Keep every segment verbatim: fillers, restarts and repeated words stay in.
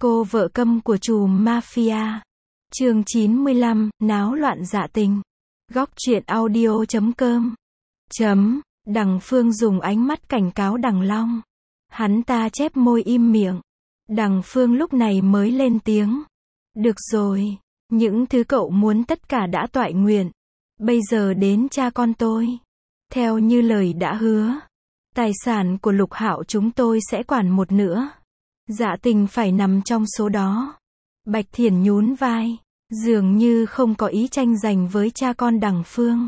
Cô vợ câm của trùm mafia. Chương chín mươi lăm, náo loạn dạ tình. Góc truyện audio chấm com. Chấm. Đằng Phương dùng ánh mắt cảnh cáo Đằng Long. Hắn ta chép môi im miệng. Đằng Phương lúc này mới lên tiếng. Được rồi, những thứ cậu muốn tất cả đã toại nguyện. Bây giờ đến cha con tôi. Theo như lời đã hứa, tài sản của Lục Hạo chúng tôi sẽ quản một nửa. Dạ tình phải nằm trong số đó. Bạch Thiển nhún vai, dường như không có ý tranh giành với cha con Đằng Phương.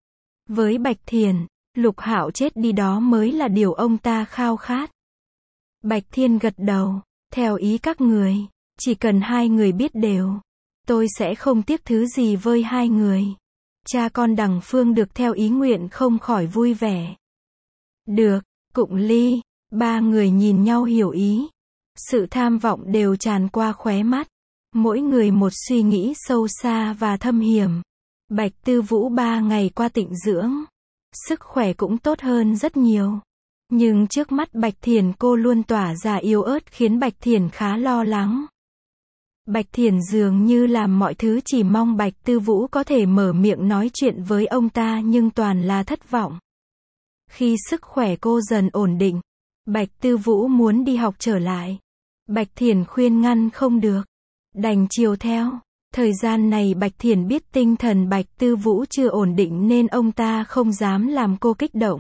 Với Bạch Thiển, Lục Hạo chết đi đó mới là điều ông ta khao khát. Bạch Thiên gật đầu, theo ý các người, chỉ cần hai người biết đều, tôi sẽ không tiếc thứ gì với hai người. Cha con Đằng Phương được theo ý nguyện không khỏi vui vẻ. Được, Cụng Ly, ba người nhìn nhau hiểu ý. Sự tham vọng đều tràn qua khóe mắt. Mỗi người một suy nghĩ sâu xa và thâm hiểm. Bạch Tư Vũ ba ngày qua tịnh dưỡng. Sức khỏe cũng tốt hơn rất nhiều. Nhưng trước mắt Bạch Thiển cô luôn tỏa ra yếu ớt khiến Bạch Thiển khá lo lắng. Bạch Thiển dường như làm mọi thứ chỉ mong Bạch Tư Vũ có thể mở miệng nói chuyện với ông ta nhưng toàn là thất vọng. Khi sức khỏe cô dần ổn định, Bạch Tư Vũ muốn đi học trở lại. Bạch Thiển khuyên ngăn không được. Đành chiều theo. Thời gian này Bạch Thiển biết tinh thần Bạch Tư Vũ chưa ổn định nên ông ta không dám làm cô kích động.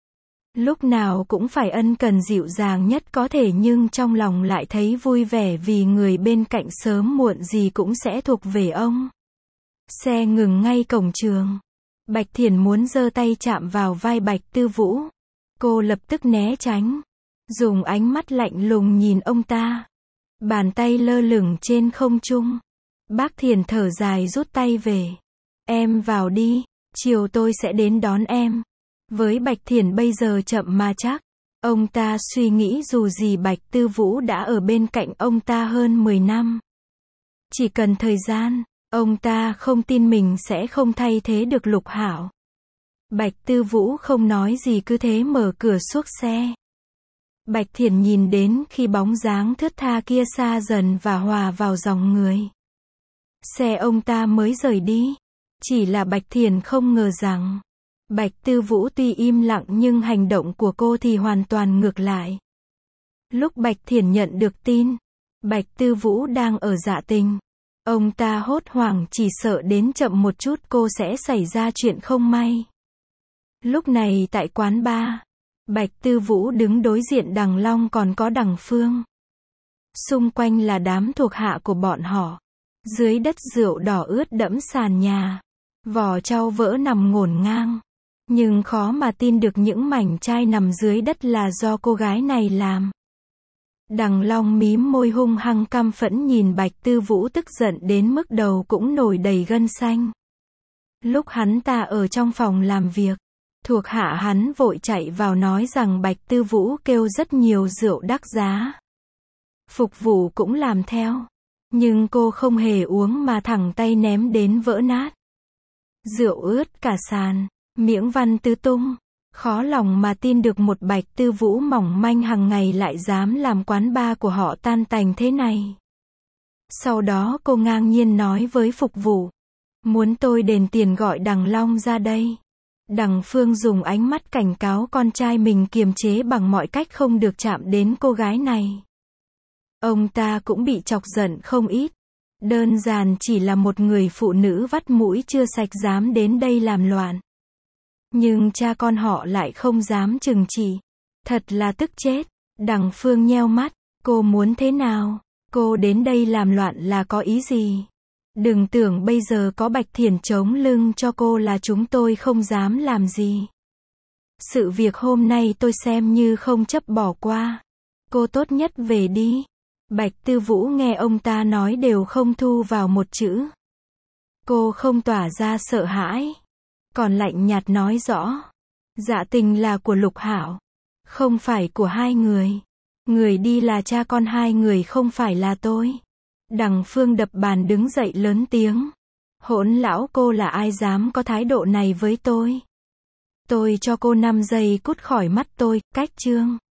Lúc nào cũng phải ân cần dịu dàng nhất có thể nhưng trong lòng lại thấy vui vẻ vì người bên cạnh sớm muộn gì cũng sẽ thuộc về ông. Xe ngừng ngay cổng trường. Bạch Thiển muốn giơ tay chạm vào vai Bạch Tư Vũ. Cô lập tức né tránh. Dùng ánh mắt lạnh lùng nhìn ông ta. Bàn tay lơ lửng trên không trung. Bác Thiển thở dài rút tay về. Em vào đi, chiều tôi sẽ đến đón em. Với Bạch Thiển bây giờ chậm mà chắc. Ông ta suy nghĩ dù gì Bạch Tư Vũ đã ở bên cạnh ông ta hơn mười năm. Chỉ cần thời gian, ông ta không tin mình sẽ không thay thế được Lục Hạo. Bạch Tư Vũ không nói gì cứ thế mở cửa suốt xe. Bạch Thiển nhìn đến khi bóng dáng thướt tha kia xa dần và hòa vào dòng người. Xe ông ta mới rời đi. Chỉ là Bạch Thiển không ngờ rằng, Bạch Tư Vũ tuy im lặng nhưng hành động của cô thì hoàn toàn ngược lại. Lúc Bạch Thiển nhận được tin, Bạch Tư Vũ đang ở dạ tình. Ông ta hốt hoảng chỉ sợ đến chậm một chút cô sẽ xảy ra chuyện không may. Lúc này tại quán bar, Bạch Tư Vũ đứng đối diện Đằng Long còn có Đằng Phương. Xung quanh là đám thuộc hạ của bọn họ. Dưới đất rượu đỏ ướt đẫm sàn nhà. Vỏ trau vỡ nằm ngổn ngang. Nhưng khó mà tin được những mảnh chai nằm dưới đất là do cô gái này làm. Đằng Long mím môi hung hăng căm phẫn nhìn Bạch Tư Vũ tức giận đến mức đầu cũng nổi đầy gân xanh. Lúc hắn ta ở trong phòng làm việc, thuộc hạ hắn vội chạy vào nói rằng Bạch Tư Vũ kêu rất nhiều rượu đắt giá. Phục vụ cũng làm theo. Nhưng cô không hề uống mà thẳng tay ném đến vỡ nát. Rượu ướt cả sàn, miếng văn tứ tung. Khó lòng mà tin được một Bạch Tư Vũ mỏng manh hàng ngày lại dám làm quán bar của họ tan tành thế này. Sau đó cô ngang nhiên nói với phục vụ. Muốn tôi đền tiền gọi Đằng Long ra đây. Đằng Phương dùng ánh mắt cảnh cáo con trai mình kiềm chế bằng mọi cách không được chạm đến cô gái này. Ông ta cũng bị chọc giận không ít. Đơn giản chỉ là một người phụ nữ vắt mũi chưa sạch dám đến đây làm loạn. Nhưng cha con họ lại không dám trừng trị. Thật là tức chết. Đằng Phương nheo mắt. Cô muốn thế nào? Cô đến đây làm loạn là có ý gì? Đừng tưởng bây giờ có Bạch Thiển chống lưng cho cô là chúng tôi không dám làm gì. Sự việc hôm nay tôi xem như không chấp bỏ qua. Cô tốt nhất về đi. Bạch Tư Vũ nghe ông ta nói đều không thu vào một chữ. Cô không tỏa ra sợ hãi. Còn lạnh nhạt nói rõ. Dạ tình là của Lục Hạo. Không phải của hai người. Người đi là cha con hai người không phải là tôi. Đằng Phương đập bàn đứng dậy lớn tiếng. Hỗn lão cô là ai dám có thái độ này với tôi? Tôi cho cô năm giây cút khỏi mắt tôi, cách chương.